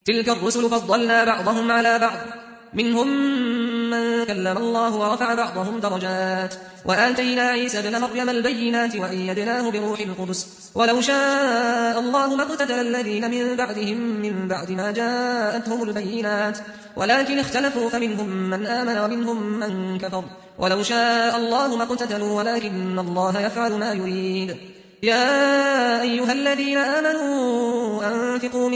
تلك الرسل فضلنا بعضهم على بعض، منهم من كلم الله ورفع بعضهم درجات، وآتينا عيسى ابن مريم البينات وأيدناه بروح القدس، ولو شاء الله ما اقتتل الذين من بعدهم من بعد ما جاءتهم البينات، ولكن اختلفوا فمنهم من آمن ومنهم من كفر، ولو شاء الله ما اقتتلوا ولكن الله يفعل ما يريد. يا أيها الذين آمنوا أنفقوا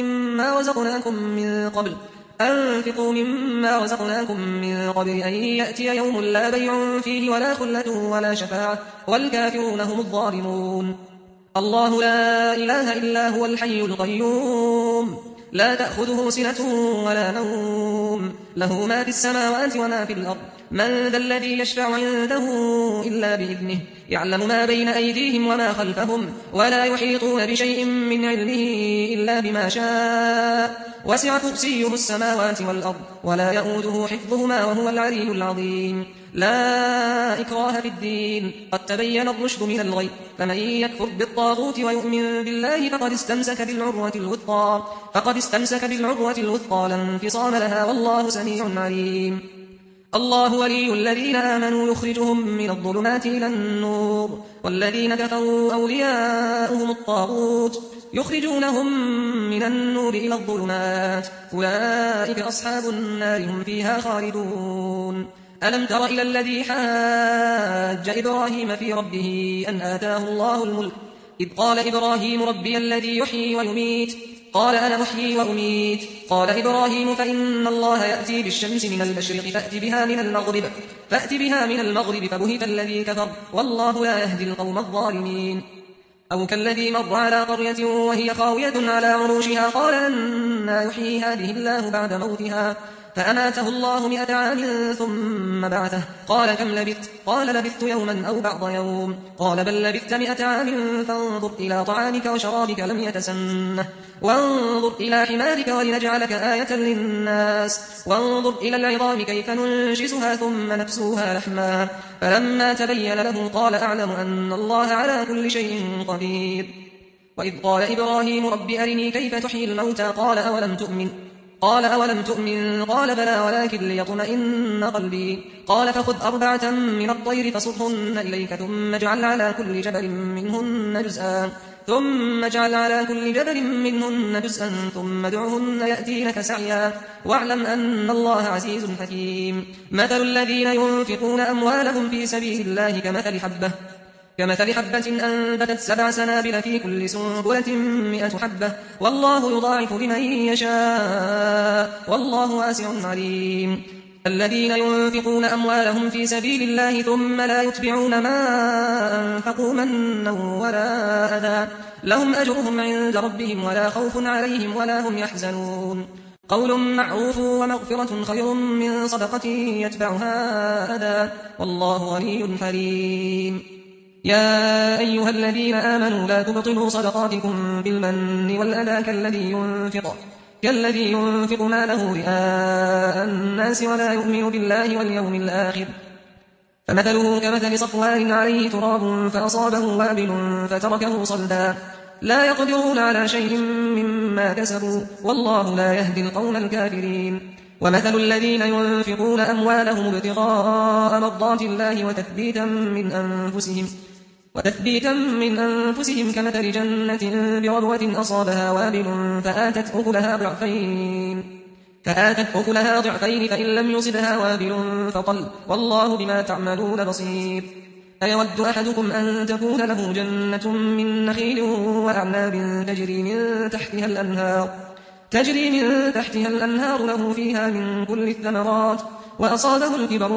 مما رزقناكم من قبل أن يأتي يوم لا بيع فيه ولا خلة ولا شفاعة والكافرون هم الظالمون. الله لا إله إلا هو الحي القيوم، لا تأخذه سنة ولا نوم، له ما في السماوات وما في الأرض. من ذا الذي يشفع عنده إلا بإذنه، يعلم ما بين أيديهم وما خلفهم، ولا يحيطون بشيء من علمه إلا بما شاء، وسع كرسيه السماوات والأرض ولا يؤوده حفظهما وهو العلي العظيم. لا إكراه في الدين، قد تبين الرشد من الغي، فمن يكفر بالطاغوت ويؤمن بالله فقد استمسك بالعروة الوثقى لا انفصام لها، والله سميع عليم. الله ولي الذين آمنوا يخرجهم من الظلمات إلى النور، والذين كفروا أولياؤهم الطاغوت يخرجونهم من النور إلى الظلمات، أولئك أصحاب النار هم فيها خالدون. ألم تر إلى الذي حاج إبراهيم في ربه أن آتاه الله الملك، إذ قال إبراهيم ربي الذي يحيي ويميت، قال أنا أحيي وأميت. قال إبراهيم فإن الله يأتي بالشمس من المشرق فأت بها من المغرب فبهت الذي كفر، والله لا يهدي القوم الظالمين. أو كالذي مر على قرية وهي خاوية على عروشها قال أنى يحيي هذه الله بعد موتها، فأماته الله 100 عام ثم بعثه، قال كم لبثت؟ قال لبثت يوما أو بعض يوم، قال بل لبثت 100 عام، فانظر إلى طعامك وشرابك لم يتسنه، وانظر إلى حمارك ولنجعلك آية للناس، وانظر إلى العظام كيف ننشزها ثم نكسوها لحما، فلما تبين له قال أعلم أن الله على كل شيء قدير. وإذ قال إبراهيم رب أرني كيف تحيي الموتى، قال أولم تؤمن، قال بلى ولكن ليطمئن قلبي، قال فخذ 4 من الطير فصرهن إليك ثم اجعل على كل جبل منهن جزءا ثم ادعهن يأتينك سعيا، واعلم أن الله عزيز حكيم. مثل الذين ينفقون أموالهم في سبيل الله كمثل حبة أنبتت 7 سنابل في كل سنبلة 100 حبة، والله يضاعف لمن يشاء، والله واسع عليم. الذين ينفقون أموالهم في سبيل الله ثم لا يتبعون ما أنفقوا منا ولا أذى، لهم أجرهم عند ربهم ولا خوف عليهم ولا هم يحزنون. قول معروف ومغفرة خير من صدقة يتبعها أذى، والله غني حليم. يا أيها الذين آمنوا لا تبطلوا صدقاتكم بالمن والأذى كالذي ينفق ماله رئاء الناس ولا يؤمن بالله واليوم الآخر، فمثله كمثل صفوان عليه تراب فأصابه وابل فتركه صلدا، لا يقدرون على شيء مما كسبوا، والله لا يهدي القوم الكافرين. ومثل الذين ينفقون أموالهم ابتغاء مرضات الله وتثبيتا من أنفسهم كمثل جنة بربوة أصابها وابل فآتت أكلها ضعفين فإن لم يصبها وابل فطل، والله بما تعملون بصير. أيود أحدكم أن تكون له جنة من نخيل وأعناب تجري من تحتها الأنهار له فيها من كل الثمرات، وأصابه الكبر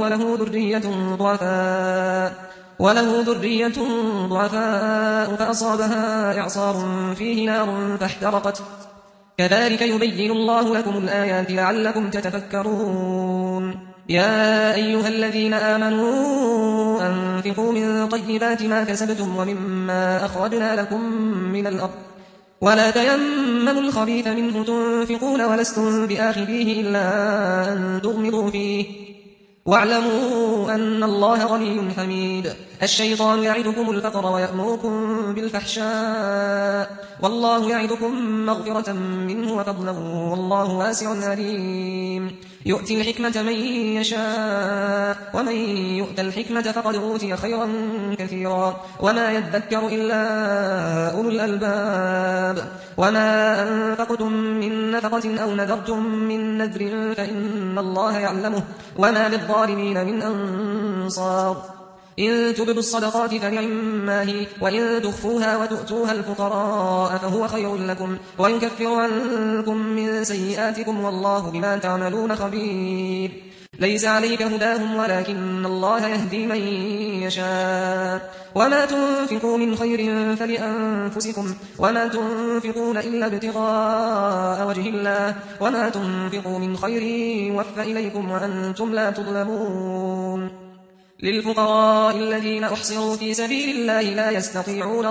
وله ذرية ضعفاء فأصابها إعصار فيه نار فاحترقت، كذلك يبين الله لكم الآيات لعلكم تتفكرون. يا أيها الذين آمنوا أنفقوا من طيبات ما كسبتم ومما أخرجنا لكم من الأرض، ولا تيمموا الخبيث منه تنفقون ولستم بآخذيه إلا أن تغمضوا فيه، واعلموا أن الله غني حميد. الشيطان يعدكم الفقر ويأمركم بالفحشاء والله يعدكم مغفرة منه وفضلا والله واسع عليم. يؤتي الحكمة من يشاء ومن يؤت الحكمة فقد أوتي خيرا كثيرا وما يذكر إلا أولو الألباب. وما أنفقتم من نفقة أو نذرتم من نذر فإن الله يعلمه وما للظالمين من أنصار. إن تبدوا الصدقات فنعما هي وإن تخفوها وتؤتوها الفقراء فهو خير لكم ويكفر عنكم من سيئاتكم والله بما تعملون خبير. ليس عليك هداهم ولكن الله يهدي من يشاء. وما تنفقوا من خير فلأنفسكم وما تنفقون إلا ابتغاء وجه الله وما تنفقوا من خير يوفى إليكم وأنتم لا تظلمون. للفقراء الذين أحصروا في سبيل الله لا يستطيعون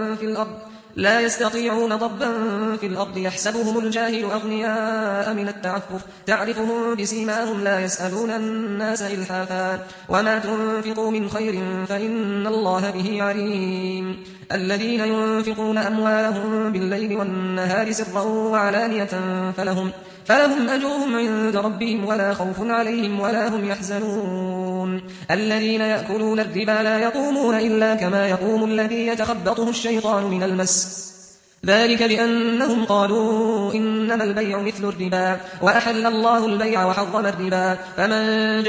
ضربا في الأرض يحسبهم الجاهل أغنياء من التعفف تعرفهم بسيماهم لا يسألون الناس إلحافا وما تنفقوا من خير فإن الله به عليم. الذين ينفقون أموالهم بالليل والنهار سرا وعلانية فلهم أجرهم عند ربهم ولا خوف عليهم ولا هم يحزنون. الذين يأكلون الربا لا يقومون إلا كما يقوم الذي يتخبطه الشيطان من المس ذلك بأنهم قالوا إنما البيع مثل الربا وأحل الله البيع وحرم الربا. فمن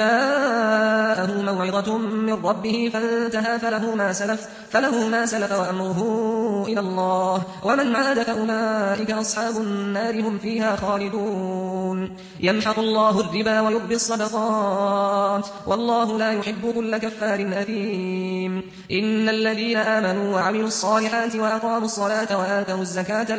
جاءه موعظة من ربه فانتهى فله ما سلف وأمره إلى الله ومن عاد فأولئك أصحاب النار هم فيها خالدون. يمحق الله الربا ويربي الصدقات والله لا يحب كل كفار أثيم. إن الذين آمنوا وعملوا الصالحات وأقاموا الصلاة وآتوا الزكاة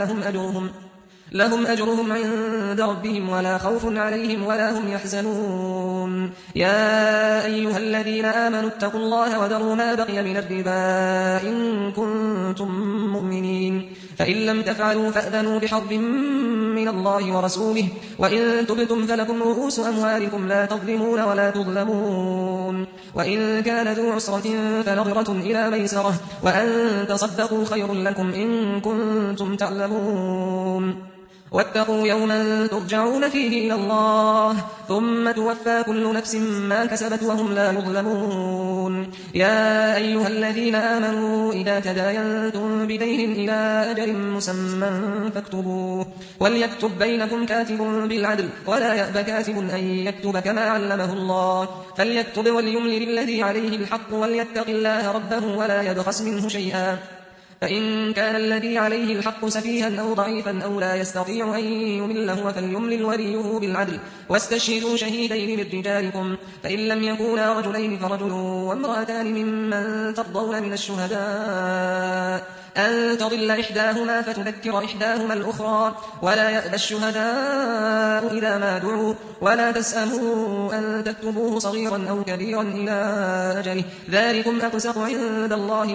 لهم أجرهم عند ربهم ولا خوف عليهم ولا هم يحزنون. يا أيها الذين آمنوا اتقوا الله وذروا ما بقي من الربا إن كنتم مؤمنين فإن لم تفعلوا فأذنوا بحرب من الله ورسوله وإن تبتم فلكم رؤوس أموالكم لا تظلمون ولا تظلمون. وإن كان ذو عسرة فنظرة إلى ميسرة وأن تصدقوا خير لكم إن كنتم تعلمون. واتقوا يوما ترجعون فيه إلى الله ثم توفى كل نفس ما كسبت وهم لا يظلمون. يا أيها الذين آمنوا إذا تداينتم بدين إلى أجل مسمى فاكتبوه وليكتب بينكم كاتب بالعدل ولا يأب كاتب أن يكتب كما علمه الله فليكتب وليملل الذي عليه الحق وليتق الله ربه ولا يبخس منه شيئا فإن كان الذي عليه الحق سفيها أو ضعيفا أو لا يستطيع أن يمل هو فليملل وليه بالعدل واستشهدوا شهيدين من رجالكم فإن لم يكونا رجلين فرجل وامرأتان ممن ترضون من الشهداء أن تضل إحداهما فتذكر إحداهما الأخرى ولا يأبى الشهداء إذا ما دعوا ولا تسأموا أن تكتبوه صغيرا أو كبيرا إلى أجله ذلكم أقسط عند الله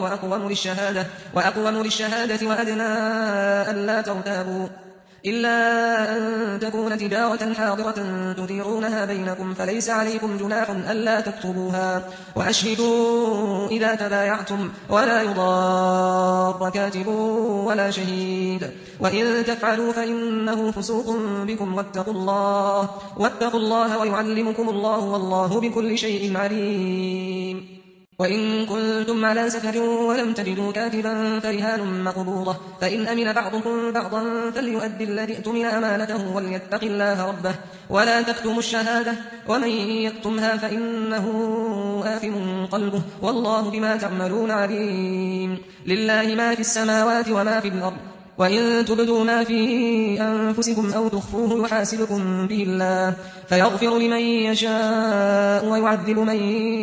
وأقوم للشهادة وأدنى ألا ترتابوا إلا أن تكون تجارة حاضرة تديرونها بينكم فليس عليكم جناح ألا تكتبوها وأشهدوا إذا تبايعتم ولا يضار كاتب ولا شهيد وإن تفعلوا فإنه فسوق بكم واتقوا الله ويعلمكم الله والله بكل شيء عليم. وإن كنتم على سفر ولم تجدوا كاتبا فرهان مقبوضة فإن أمن بعضكم بعضا فليؤدي الذي اؤتمن أمانته وليتق الله ربه ولا تكتموا الشهادة ومن يكتمها فإنه آثم قلبه والله بما تعملون عليم. لله ما في السماوات وما في الأرض وإن تبدوا ما في أنفسكم أو تخفوه يحاسبكم به الله فيغفر لمن يشاء ويعذب من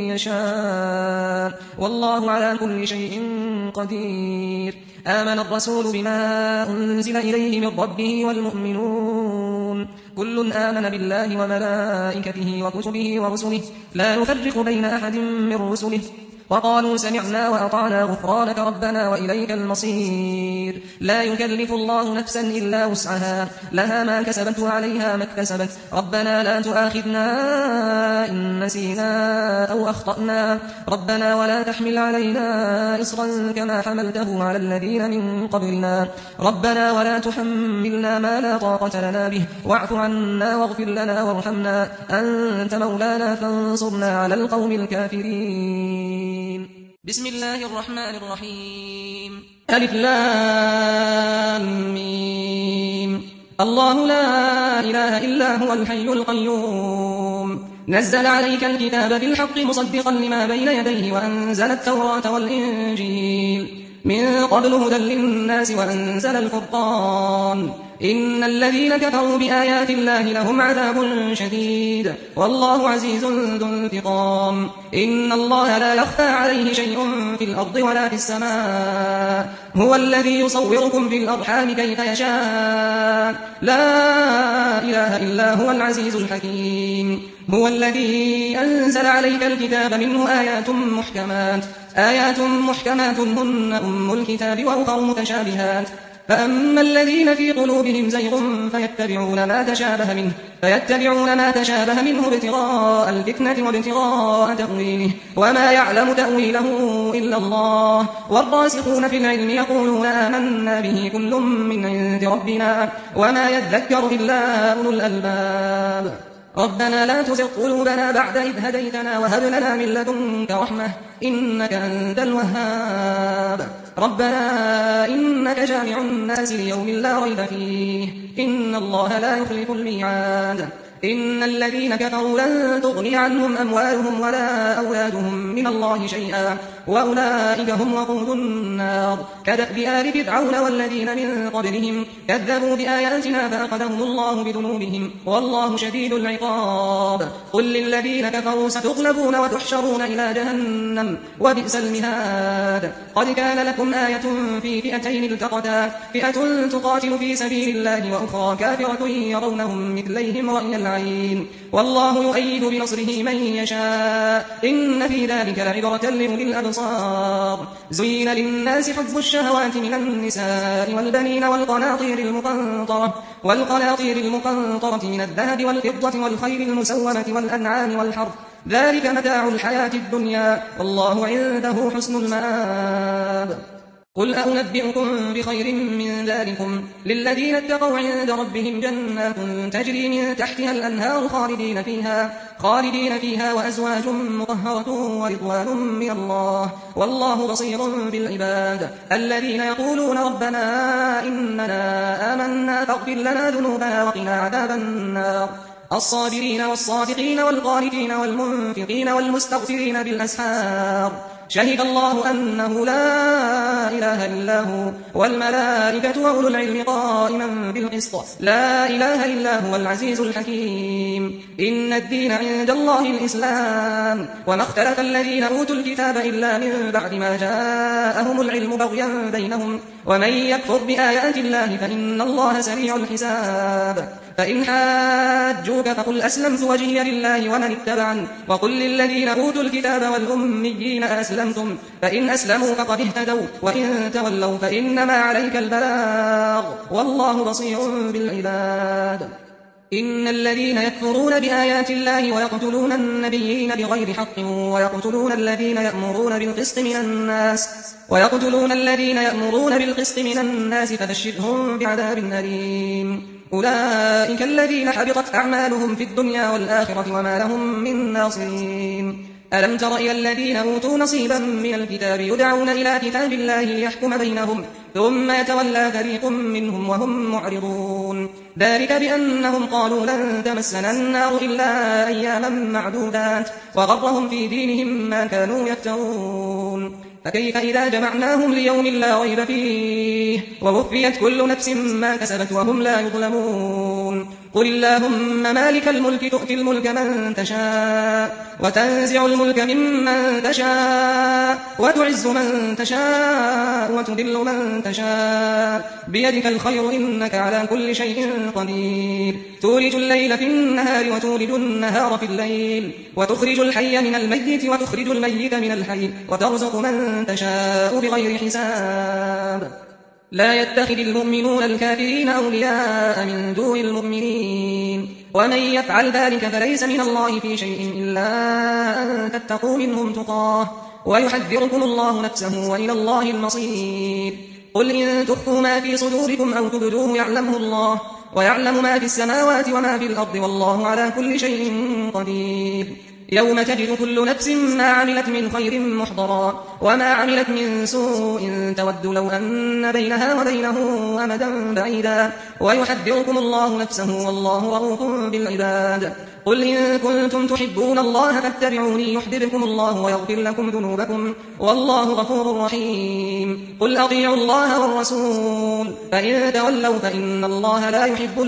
يشاء والله على كل شيء قدير. آمن الرسول بما أنزل إليه من ربه والمؤمنون كل آمن بالله وملائكته وكتبه ورسله لا نفرق بين أحد من رسله وقالوا سمعنا وأطعنا غفرانك ربنا وإليك المصير لا يكلف الله نفسا إلا وسعها لها ما كسبت وعليها ما اكتسبت ربنا لا تؤاخذنا إن نسينا أو أخطأنا ربنا ولا تحمل علينا إصرا كما حملته على الذين من قبلنا ربنا ولا تحملنا ما لا طاقة لنا به واعف عنا واغفر لنا وارحمنا أنت مولانا فانصرنا على القوم الكافرين. بسم الله الرحمن الرحيم. ألف لام ميم. الله لا إله إلا هو الحي القيوم نزل عليك الكتاب بالحق مصدقا لما بين يديه وأنزل التوراة والإنجيل من قبل هدى للناس وأنزل الفرقان إن الذين كفروا بآيات الله لهم عذاب شديد والله عزيز ذو انتقام إن الله لا يخفى عليه شيء في الأرض ولا في السماء هو الذي يصوركم في الأرحام كيف يشاء لا إله إلا هو العزيز الحكيم هو الذي أنزل عليك الكتاب منه آيات محكمات هن أم الكتاب وأخر متشابهات فأما الذين في قلوبهم زيغ فيتبعون ما تشابه منه ابتغاء الفتنة وابتغاء تأويله وما يعلم تأويله إلا الله والراسخون في العلم يقولون آمنا به كل من عند ربنا وما يذكر إلا أولو الألباب ربنا لا تزغ قلوبنا بعد إذ هديتنا وهب لنا من لدنك رحمة إنك أنت الوهاب ربنا إنك جامع الناس ليوم لا ريب فيه إن الله لا يخلف الميعاد إن الذين كفروا لن تغني عنهم أموالهم ولا أولادهم من الله شيئا وأولئك هم وقود النار كدأب آل فرعون والذين من قبلهم كذبوا بآياتنا فأخذهم الله بذنوبهم والله شديد العقاب قل للذين كفروا ستغلبون وتحشرون إلى جهنم وبئس المهاد قد كان لكم آية في فئتين التقتا فئة تقاتل في سبيل الله وأخرى كافرة يرونهم مثليهم رأي العين والله يؤيد بنصره من يشاء إن في ذلك لعبرة لأولي الأبصار زين للناس حب الشهوات من النساء والبنين والقناطير المقنطرة من الذهب والفضة والخيل المسومة والأنعام والحرث ذلك متاع الحياة الدنيا والله عنده حسن المآب قل أنبئكم بخير من ذلكم للذين اتقوا عند ربهم جنات تجري من تحتها الأنهار خالدين فيها وأزواج مطهرة ورضوان من الله والله بصير بالعباد الذين يقولون ربنا إننا آمنا فاغفر لنا ذنوبنا وقنا عذاب النار الصابرين والصادقين والقانتين والمنفقين والمستغفرين بالأسحار شهد الله أنه لا إله إلا هو والملائكة وأولو العلم قائما بالقسط لا إله إلا هو العزيز الحكيم إن الدين عند الله الإسلام وما اختلف الذين أوتوا الكتاب إلا من بعد ما جاءهم العلم بغيا بينهم ومن يكفر بآيات الله فإن الله سريع الحساب فإن حاجوك فقل أسلمت وجهي لله ومن اتبعني وقل للذين أوتوا الكتاب والأميين أسلمتم فإن أسلموا فقد اهتدوا وإن تولوا فإنما عليك البلاغ والله بصير بالعباد إن الذين يكفرون بآيات الله ويقتلون النبيين بغير حق ويقتلون الذين يأمرون بالقسط من الناس فبشرهم بعذاب أليم أولئك الذين حبطت أعمالهم في الدنيا والآخرة وما لهم من ناصرين ألم تر إلى الذين أوتوا نصيبا من الكتاب يدعون إلى كتاب الله ليحكم بينهم ثم يتولى فريق منهم وهم معرضون ذلك بأنهم قالوا لن تمسنا النار إلا أياما معدودات وغرهم في دينهم ما كانوا يفترون فكيف إذا جمعناهم ليوم لا ريب فيه ووفيت كل نفس ما كسبت وهم لا يظلمون قل اللهم مالك الملك تؤتي الملك من تشاء وتنزع الملك ممن تشاء وتعز من تشاء وتذل من تشاء بيدك الخير إنك على كل شيء قدير تولج الليل في النهار وتولج النهار في الليل وتخرج الحي من الميت وتخرج الميت من الحي وترزق من تشاء بغير حساب لا يتخذ المؤمنون الكافرين أولياء من دون المؤمنين ومن يفعل ذلك فليس من الله في شيء إلا أن تتقوا منهم تقاه ويحذركم الله نفسه وإلى الله المصير قل إن تخفوا ما في صدوركم أو تبدوه يعلمه الله ويعلم ما في السماوات وما في الأرض والله على كل شيء قدير يوم تجد كل نفس ما عملت من خير محضرا وما عملت من سوء تود لو أن بينها وبينه أمدا بعيدا ويحذركم الله نفسه والله رؤوف بالعباد قل إن كنتم تحبون الله فاتبعوني يحببكم الله ويغفر لكم ذنوبكم والله غفور رحيم قل أطيعوا الله والرسول فإن تولوا فإن الله لا يحب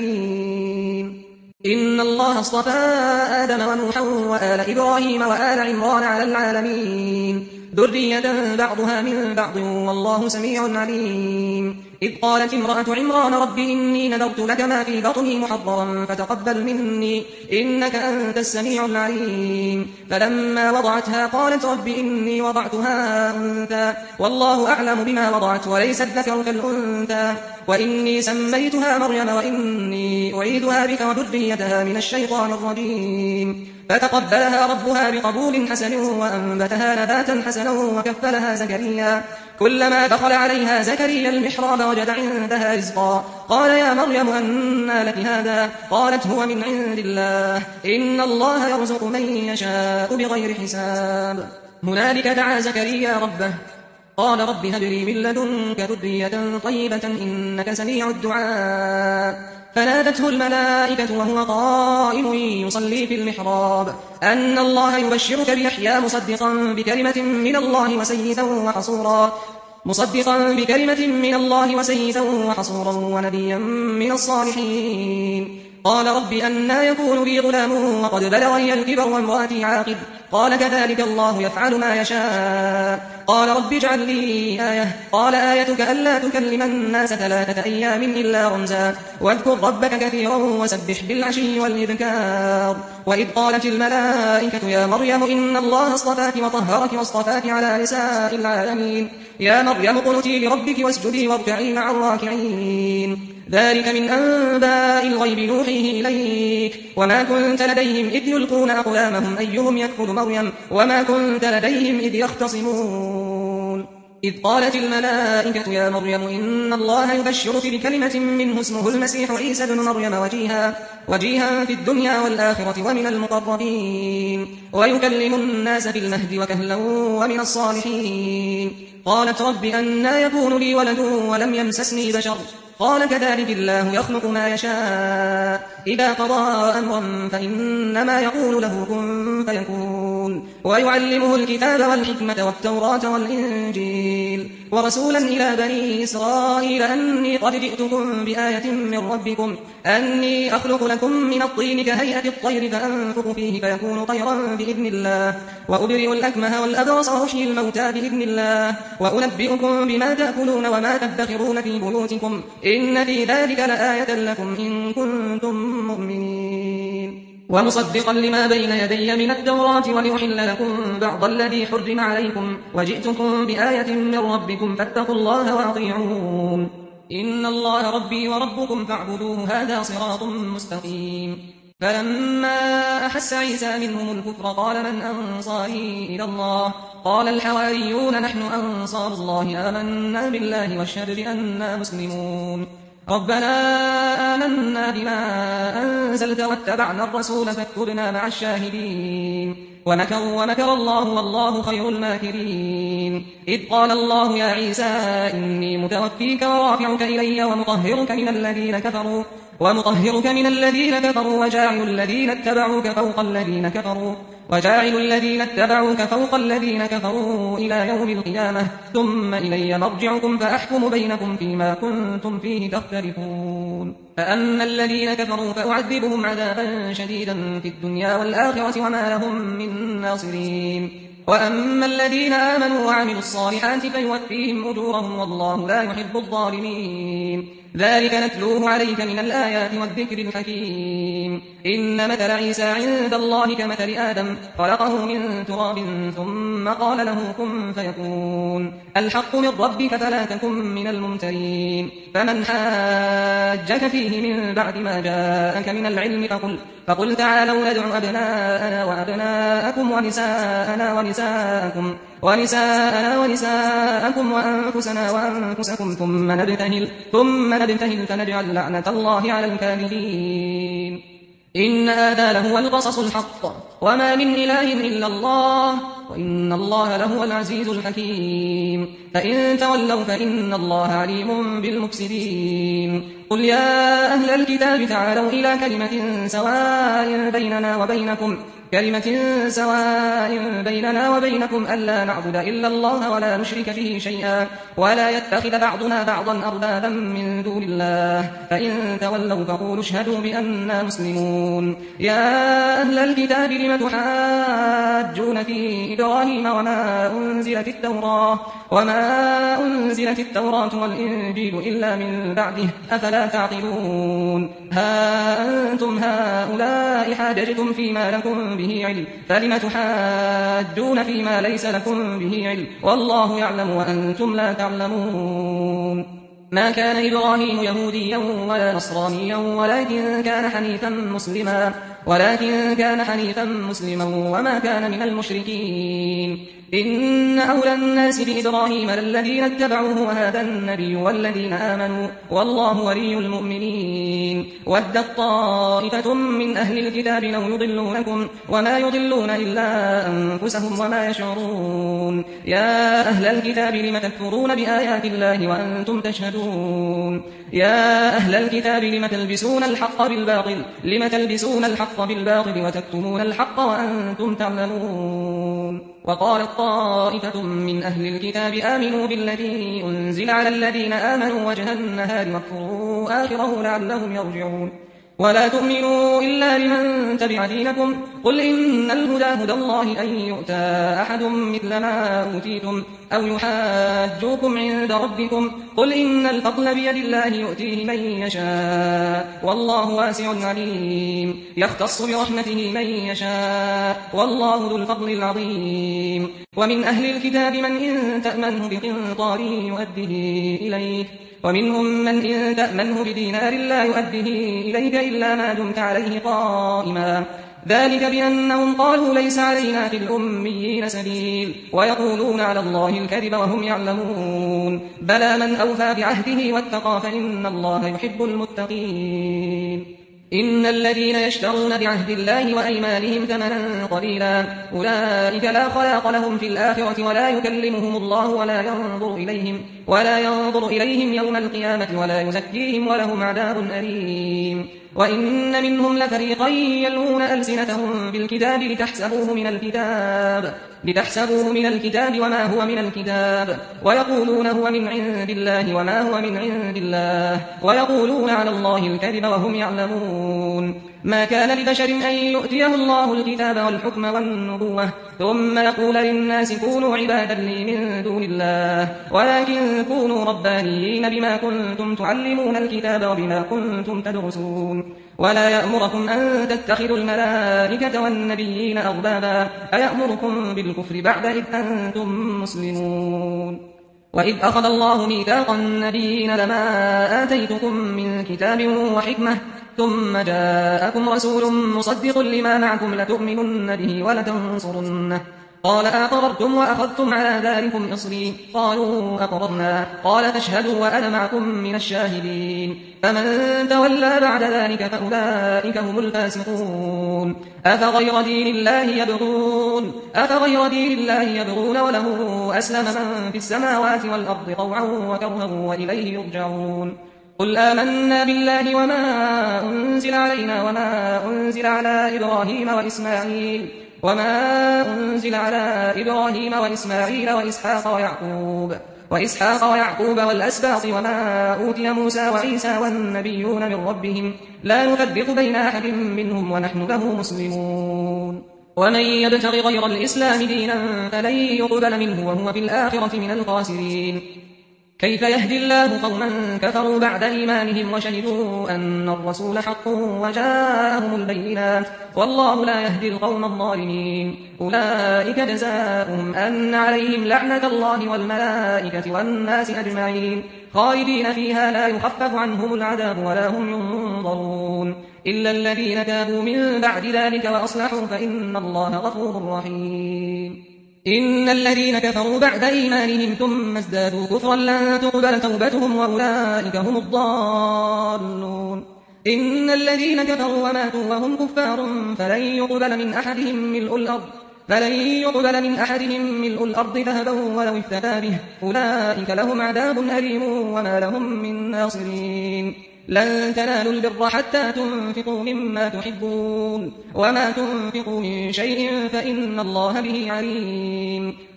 الكافرين إن الله اصطفى آدم ونوحا وآل إبراهيم وآل عمران على العالمين ذرية بعضها من بعض والله سميع عليم إذ قالت امرأة عمران رب إني نذرت لك ما في بطني محررا فتقبل مني إنك أنت السميع العليم فلما وضعتها قالت رب إني وضعتها أنثى والله أعلم بما وضعت وليس الذكر كالأنثى وإني سميتها مريم وإني أعيذها بك وذريتها من الشيطان الرجيم فتقبلها ربها بقبول حسن وأنبتها نباتا حسنا وكفلها زكريا كلما دخل عليها زكريا المحراب وجد عندها رزقا قال يا مريم أنى لك هذا قالت هو من عند الله إن الله يرزق من يشاء بغير حساب هنالك دعا زكريا ربه قال رب هب لي من لدنك ذرية طيبة إنك سميع الدعاء فنادته الملائكة وهو قائم يصلي في المحراب أن الله يبشرك بيحيى مصدقا بكلمة من الله وسيدا وحصورا ونبيا من الصالحين قال رب أنى يكون لي غلام وقد بلغني الكبر وامرأتي عاقر قال كذلك الله يفعل ما يشاء قال رب اجعل لي آية قال آيتك ألا تكلم الناس 3 أيام إلا رمزا واذكر ربك كثيرا وسبح بالعشي والإذكار وإذ قالت الملائكة يا مريم إن الله اصطفاك وطهرك واصطفاك على نساء العالمين يا مريم اقنتي لربك واسجدي واركعي مع الراكعين ذلك من أنباء الغيب نوحيه إليك وما كنت لديهم إذ يلقون أقلامهم أيهم يكفل مريم وما كنت لديهم إذ يختصمون إذ قالت الملائكة يا مريم إن الله يبشرك بكلمة منه اسمه المسيح عيسى بن مريم وجيها في الدنيا والآخرة ومن المقربين ويكلم الناس في المهد وكهلا ومن الصالحين قالت رب أنى يكون لي ولد ولم يمسسني بشر قال كذلك الله يخلق ما يشاء إذا قضى أمرا فإنما يقول له كن فيكون ويعلمه الكتاب والحكمة والتوراة والإنجيل ورسولا إلى بني إسرائيل أني قد جئتكم بآية من ربكم أني أخلق لكم من الطين كهيئة الطير فأنفخ فيه فيكون طيرا بإذن الله وأبرئ الأكمه والأبرص وأحيي الموتى بإذن الله وأنبئكم بما تأكلون وما تدخرون في بيوتكم إن في ذلك لآية لكم إن كنتم مؤمنين ومصدقا لما بين يدي من التوراة ولأحل لكم بعض الذي حرم عليكم وجئتكم بآية من ربكم فاتقوا الله وأطيعون إن الله ربي وربكم فاعبدوه هذا صراط مستقيم فلما أحس عيسى منهم الكفر قال من أنصاري إلى الله قال الحواريون نحن أنصار الله آمنا بالله واشهد بأننا مسلمون ربنا آمنا بما أنزلت واتبعنا الرسول فاكتبنا مع الشاهدين ومكر الله والله خير الماكرين إذ قال الله يا عيسى إني متوفيك ورافعك إلي ومطهرك من الذين كفروا ومطهرك من الذين كفروا وجاعل الذين اتبعوك فوق الذين كفروا إلى يوم القيامة ثم إلي مرجعكم فأحكم بينكم فيما كنتم فيه تختلفون فأما الذين كفروا فأعذبهم عذابا شديدا في الدنيا والآخرة وما لهم من ناصرين وأما الذين آمنوا وعملوا الصالحات فيوفيهم أجورهم والله لا يحب الظالمين ذلك نتلوه عليك من الآيات والذكر الحكيم إن مثل عيسى عند الله كمثل آدم خلقه من تراب ثم قال له كن فيكون الحق من ربك فلا تكن من الممترين فمن حاجك فيه من بعد ما جاءك من العلم فقل تعالوا ندع أبناءنا وأبناءكم ونساءنا ونساءكم وأنفسنا وأنفسكم ثم نبتهل فنجعل لعنة الله على الكاذبين إن هذا لهو القصص الحق وما من إله إلا الله وإن الله لهو العزيز الحكيم فإن تولوا فإن الله عليم بالمفسدين قل يا أهل الكتاب تعالوا إلى كلمة سواء بيننا وبينكم ألا نعبد إلا الله ولا نشرك به شيئا ولا يتخذ بعضنا بعضا أربابا من دون الله فإن تولوا فقولوا اشهدوا بأننا مسلمون يا أهل الكتاب لم تحاجون في إبراهيم وما أنزلت التوراة والإنجيل إلا من بعده أفلا تعقلون ها أنتم هؤلاء حاججتم فيما لكم به علم فلم تحاجون فيما ليس لكم به علم والله يعلم وأنتم لا تعلمون ما كان إبراهيم يهوديا ولا نصرانيا ولكن كان حنيفا مسلما وما كان من المشركين إن أولى الناس بإبراهيم للذين اتبعوه وهذا النبي والذين آمنوا والله ولي المؤمنين ودت طائفة من أهل الكتاب لو يضلونكم وما يضلون إلا أنفسهم وما يشعرون يا أهل الكتاب لم تكفرون بآيات الله وأنتم تشهدون يا أهل الكتاب لم تلبسون الحق بالباطل وتكتمون الحق وأنتم تعلمون وقالت طائفة من أهل الكتاب آمنوا بالذي أنزل على الذين آمنوا وجه النهار واكفروا آخره لعلهم يرجعون ولا تؤمنوا إلا لمن تبع دينكم قل إن الهدى هدى الله أن يؤتى أحد مثل ما أوتيتم أو يحاجوكم عند ربكم قل إن الفضل بيد الله يؤتيه من يشاء والله واسع عليم يختص برحمته من يشاء والله ذو الفضل العظيم ومن أهل الكتاب من إن تأمنه بقنطار يؤديه إليك ومنهم من إن تأمنه بدينار لا يؤديه إليك إلا ما دمت عليه قائما ذلك بأنهم قالوا ليس علينا في الأميين سبيل ويقولون على الله الكذب وهم يعلمون بلى من أوفى بعهده واتقى فإن الله يحب المتقين إن الذين يشترون بعهد الله وأيمانهم ثمنا قليلا أولئك لا خلاق لهم في الآخرة ولا يكلمهم الله ولا ينظر إليهم يوم القيامة ولا يزكيهم ولهم عذاب أليم وإن منهم لفريقا يلوون ألسنتهم بالكتاب لتحسبوه من الكتاب وما هو من الكتاب ويقولون هو من عند الله وما هو من عند الله ويقولون على الله الكذب وهم يعلمون ما كان لبشر أن يؤتيه الله الكتاب والحكم والنبوة ثم يقول للناس كونوا عبادا لي من دون الله ولكن كونوا ربانيين بما كنتم تعلمون الكتاب وبما كنتم تدرسون ولا يأمركم أن تتخذوا الملائكة والنبيين أربابا أيأمركم بالكفر بعد إذ أنتم مسلمون وإذ أخذ الله ميثاق النبيين لما آتيتكم من كتاب وحكمة ثم جاءكم رسول مصدق لما معكم لتؤمنن به ولتنصرنه قال أقررتم وأخذتم على ذلكم إصري قالوا أقررنا قال فاشهدوا وأنا معكم من الشاهدين فمن تولى بعد ذلك فأولئك هم الفاسقون أفغير دين الله يبغون وله أسلم من في السماوات والأرض طوعا وكرها وإليه يرجعون قل آمنا بالله وما أنزل علينا وما أنزل على إبراهيم وإسماعيل وإسحاق ويعقوب والأسباط وما أوتي موسى وعيسى والنبيون من ربهم لا نفرق بين أحد منهم ونحن له مسلمون ومن يبتغ غير الإسلام دينا فلن يقبل منه وهو في الآخرة من الخاسرين كيف يهدي الله قوما كفروا بعد إيمانهم وشهدوا أن الرسول حق وجاءهم البينات والله لا يهدي القوم الظالمين أولئك جزاؤهم أن عليهم لعنة الله والملائكة والناس أجمعين خالدين فيها لا يخفف عنهم العذاب ولا هم ينظرون إلا الذين تابوا من بعد ذلك وأصلحوا فإن الله غفور رحيم إن الذين كفروا بعد إيمانهم ثم ازدادوا كفرا لن تقبل توبتهم وأولئك هم الضالون إن الذين كفروا وماتوا وهم كفار فلن يقبل من أحدهم ملء الأرض ذهبا ولو افتدى به أولئك لهم عذاب أليم وما لهم من ناصرين لن تنالوا البر حتى تنفقوا مما تحبون وما تنفقوا من شيء فإن الله به عليم